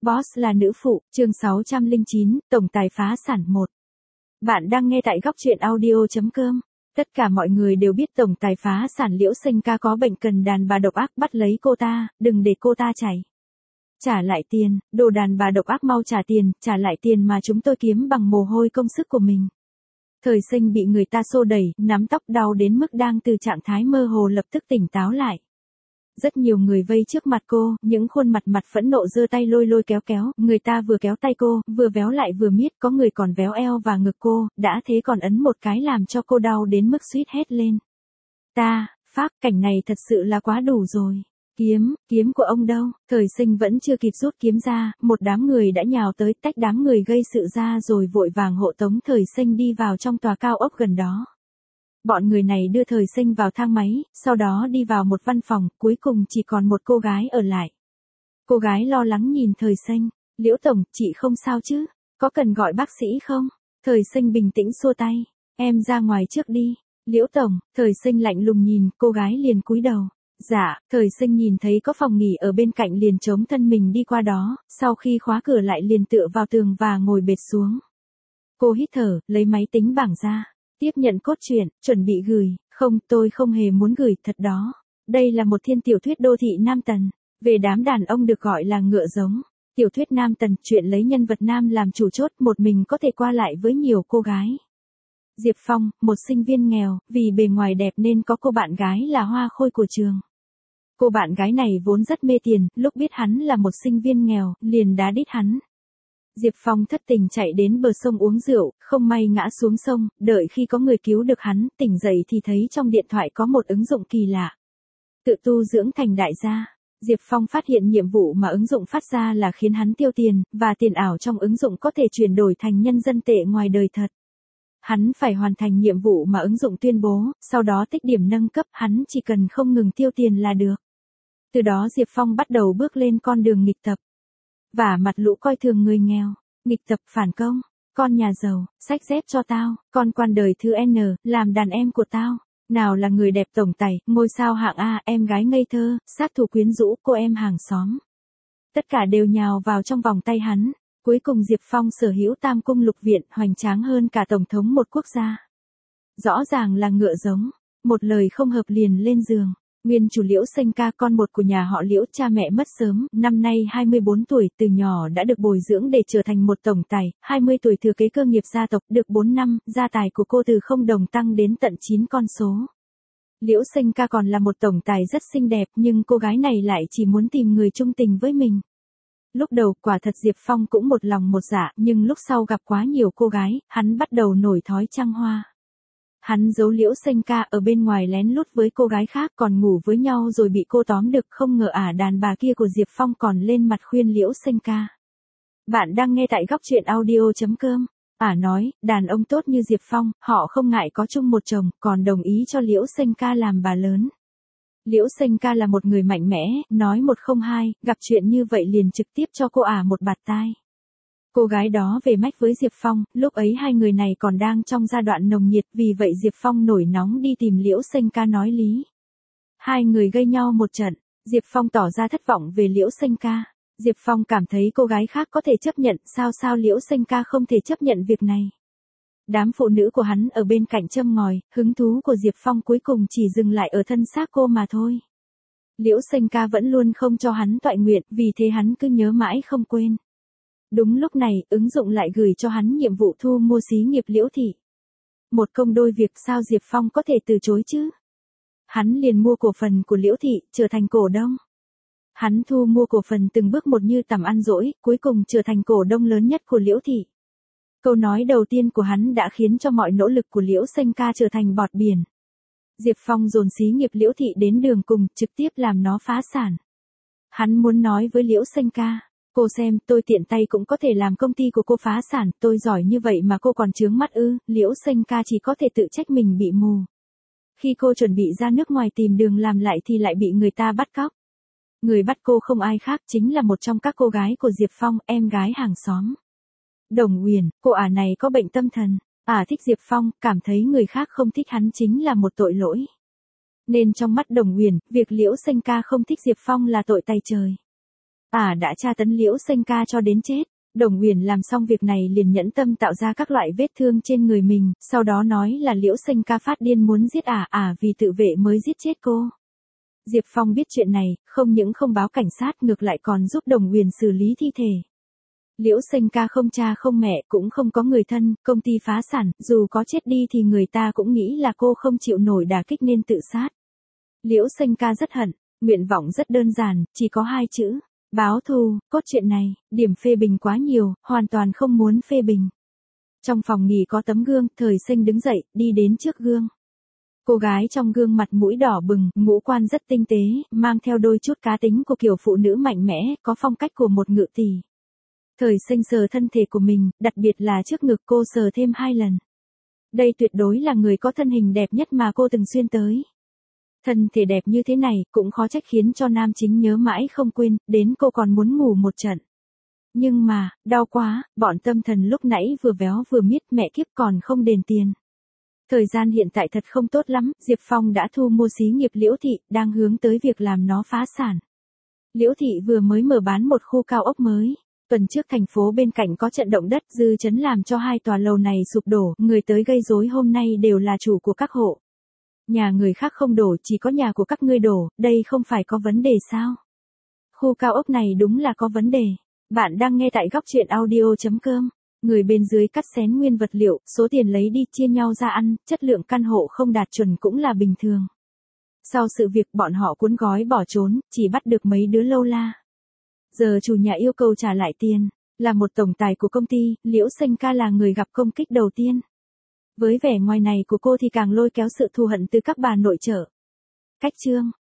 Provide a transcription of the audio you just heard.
Boss là nữ phụ, chương 609, tổng tài phá sản 1. Bạn đang nghe tại góc truyện audio.com. Tất cả mọi người đều biết tổng tài phá sản Liễu Sinh Ca có bệnh cần đàn bà độc ác, bắt lấy cô ta, đừng để cô ta chảy. Trả lại tiền, đồ đàn bà độc ác mau trả lại tiền mà chúng tôi kiếm bằng mồ hôi công sức của mình. Thời Sinh bị người ta xô đẩy, nắm tóc đau đến mức đang từ trạng thái mơ hồ lập tức tỉnh táo lại. Rất nhiều người vây trước mặt cô, những khuôn mặt phẫn nộ giơ tay lôi kéo, người ta vừa kéo tay cô, vừa véo lại vừa miết, có người còn véo eo và ngực cô, đã thế còn ấn một cái làm cho cô đau đến mức suýt hét lên. Cảnh này thật sự là quá đủ rồi. Kiếm của ông đâu? Thời Sinh vẫn chưa kịp rút kiếm ra, một đám người đã nhào tới, tách đám người gây sự ra rồi vội vàng hộ tống Thời Sinh đi vào trong tòa cao ốc gần đó. Bọn người này đưa Thời Sinh vào thang máy, sau đó đi vào một văn phòng, cuối cùng chỉ còn một cô gái ở lại. Cô gái lo lắng nhìn Thời Sinh, Liễu Tổng, chị không sao chứ? Có cần gọi bác sĩ không? Thời Sinh bình tĩnh xua tay, em ra ngoài trước đi. Liễu Tổng, Thời Sinh lạnh lùng nhìn, cô gái liền cúi đầu. Dạ, Thời Sinh nhìn thấy có phòng nghỉ ở bên cạnh liền chống thân mình đi qua đó, sau khi khóa cửa lại liền tựa vào tường và ngồi bệt xuống. Cô hít thở, lấy máy tính bảng ra. Tiếp nhận cốt truyện, chuẩn bị gửi, không, tôi không hề muốn gửi, thật đó. Đây là một thiên tiểu thuyết đô thị nam tần, về đám đàn ông được gọi là ngựa giống. Tiểu thuyết nam tần, chuyện lấy nhân vật nam làm chủ chốt, một mình có thể qua lại với nhiều cô gái. Diệp Phong, một sinh viên nghèo, vì bề ngoài đẹp nên có cô bạn gái là hoa khôi của trường. Cô bạn gái này vốn rất mê tiền, lúc biết hắn là một sinh viên nghèo, liền đá đít hắn. Diệp Phong thất tình chạy đến bờ sông uống rượu, không may ngã xuống sông, đợi khi có người cứu được hắn, tỉnh dậy thì thấy trong điện thoại có một ứng dụng kỳ lạ. Tự tu dưỡng thành đại gia. Diệp Phong phát hiện nhiệm vụ mà ứng dụng phát ra là khiến hắn tiêu tiền, và tiền ảo trong ứng dụng có thể chuyển đổi thành nhân dân tệ ngoài đời thật. Hắn phải hoàn thành nhiệm vụ mà ứng dụng tuyên bố, sau đó tích điểm nâng cấp, hắn chỉ cần không ngừng tiêu tiền là được. Từ đó Diệp Phong bắt đầu bước lên con đường nghịch tập. Vả mặt lũ coi thường người nghèo, nghịch tập phản công, con nhà giàu, xách dép cho tao, con quan đời thứ N, làm đàn em của tao. Nào là người đẹp tổng tài, ngôi sao hạng A, em gái ngây thơ, sát thủ quyến rũ, cô em hàng xóm. Tất cả đều nhào vào trong vòng tay hắn. Cuối cùng Diệp Phong sở hữu tam cung lục viện, hoành tráng hơn cả tổng thống một quốc gia. Rõ ràng là ngựa giống, một lời không hợp liền lên giường. Nguyên chủ Liễu Sinh Ca, con một của nhà họ Liễu, cha mẹ mất sớm, năm nay 24 tuổi, từ nhỏ đã được bồi dưỡng để trở thành một tổng tài, 20 tuổi thừa kế cơ nghiệp gia tộc, được 4 năm, gia tài của cô từ 0 đồng tăng đến tận 9 con số. Liễu Sinh Ca còn là một tổng tài rất xinh đẹp, nhưng cô gái này lại chỉ muốn tìm người chung tình với mình. Lúc đầu quả thật Diệp Phong cũng một lòng một dạ, nhưng lúc sau gặp quá nhiều cô gái, hắn bắt đầu nổi thói trăng hoa. Hắn giấu Liễu Sinh Ca ở bên ngoài lén lút với cô gái khác, còn ngủ với nhau rồi bị cô tóm được, không ngờ đàn bà kia của Diệp Phong còn lên mặt khuyên Liễu Sinh Ca. Bạn đang nghe tại góc truyện audio.com. Nói, đàn ông tốt như Diệp Phong, họ không ngại có chung một chồng, còn đồng ý cho Liễu Sinh Ca làm bà lớn. Liễu Sinh Ca là một người mạnh mẽ, nói một không hai, gặp chuyện như vậy liền trực tiếp cho cô một bạt tai. Cô gái đó về mách với Diệp Phong, lúc ấy hai người này còn đang trong giai đoạn nồng nhiệt, vì vậy Diệp Phong nổi nóng đi tìm Liễu Sinh Ca nói lý. Hai người gây nhau một trận, Diệp Phong tỏ ra thất vọng về Liễu Sinh Ca. Diệp Phong cảm thấy cô gái khác có thể chấp nhận, sao Liễu Sinh Ca không thể chấp nhận việc này. Đám phụ nữ của hắn ở bên cạnh châm ngòi, hứng thú của Diệp Phong cuối cùng chỉ dừng lại ở thân xác cô mà thôi. Liễu Sinh Ca vẫn luôn không cho hắn toại nguyện, vì thế hắn cứ nhớ mãi không quên. Đúng lúc này, ứng dụng lại gửi cho hắn nhiệm vụ thu mua xí nghiệp Liễu Thị. Một công đôi việc, sao Diệp Phong có thể từ chối chứ? Hắn liền mua cổ phần của Liễu Thị, trở thành cổ đông. Hắn thu mua cổ phần từng bước một như tằm ăn dỗi, cuối cùng trở thành cổ đông lớn nhất của Liễu Thị. Câu nói đầu tiên của hắn đã khiến cho mọi nỗ lực của Liễu Sinh Ca trở thành bọt biển. Diệp Phong dồn xí nghiệp Liễu Thị đến đường cùng, trực tiếp làm nó phá sản. Hắn muốn nói với Liễu Sinh Ca, cô xem, tôi tiện tay cũng có thể làm công ty của cô phá sản, tôi giỏi như vậy mà cô còn chướng mắt ư? Liễu Sinh Ca chỉ có thể tự trách mình bị mù. Khi cô chuẩn bị ra nước ngoài tìm đường làm lại thì lại bị người ta bắt cóc. Người bắt cô không ai khác, chính là một trong các cô gái của Diệp Phong, em gái hàng xóm. Đồng Uyển, cô này có bệnh tâm thần. Thích Diệp Phong, cảm thấy người khác không thích hắn chính là một tội lỗi. Nên trong mắt Đồng Uyển, việc Liễu Sinh Ca không thích Diệp Phong là tội tày trời. đã tra tấn Liễu Xanh ca cho đến chết. Đồng Uyển làm xong việc này liền nhẫn tâm tạo ra các loại vết thương trên người mình, sau đó nói là Liễu Xanh ca phát điên muốn giết vì tự vệ mới giết chết cô. Diệp Phong biết chuyện này, không những không báo cảnh sát ngược lại còn giúp Đồng Uyển xử lý thi thể. Liễu Xanh ca không cha không mẹ cũng không có người thân, công ty phá sản, dù có chết đi thì người ta cũng nghĩ là cô không chịu nổi đả kích nên tự sát. Liễu Xanh ca rất hận, nguyện vọng rất đơn giản, chỉ có 2 chữ. Báo thù. Cốt truyện này, điểm phê bình quá nhiều, hoàn toàn không muốn phê bình. Trong phòng nghỉ có tấm gương, Thời Sinh đứng dậy, đi đến trước gương. Cô gái trong gương mặt mũi đỏ bừng, ngũ quan rất tinh tế, mang theo đôi chút cá tính của kiểu phụ nữ mạnh mẽ, có phong cách của một ngự tỷ. Thời Sinh sờ thân thể của mình, đặc biệt là trước ngực cô sờ thêm 2 lần. Đây tuyệt đối là người có thân hình đẹp nhất mà cô từng xuyên tới. Thân thể đẹp như thế này, cũng khó trách khiến cho nam chính nhớ mãi không quên, đến cô còn muốn ngủ một trận. Nhưng mà, đau quá, bọn tâm thần lúc nãy vừa béo vừa miết, mẹ kiếp còn không đền tiền. Thời gian hiện tại thật không tốt lắm, Diệp Phong đã thu mua xí nghiệp Liễu Thị, đang hướng tới việc làm nó phá sản. Liễu Thị vừa mới mở bán một khu cao ốc mới. Tuần trước thành phố bên cạnh có trận động đất dư chấn làm cho 2 tòa lầu này sụp đổ, người tới gây rối hôm nay đều là chủ của các hộ. Nhà người khác không đổ, chỉ có nhà của các ngươi đổ, đây không phải có vấn đề sao? Khu cao ốc này đúng là có vấn đề. Bạn đang nghe tại góc truyện audio.com. Người bên dưới cắt xén nguyên vật liệu, số tiền lấy đi chia nhau ra ăn, chất lượng căn hộ không đạt chuẩn cũng là bình thường. Sau sự việc bọn họ cuốn gói bỏ trốn, chỉ bắt được mấy đứa lâu la. Giờ chủ nhà yêu cầu trả lại tiền, là một tổng tài của công ty, Liễu Xanh ca là người gặp công kích đầu tiên. Với vẻ ngoài này của cô thì càng lôi kéo sự thù hận từ các bà nội trợ. Cách chương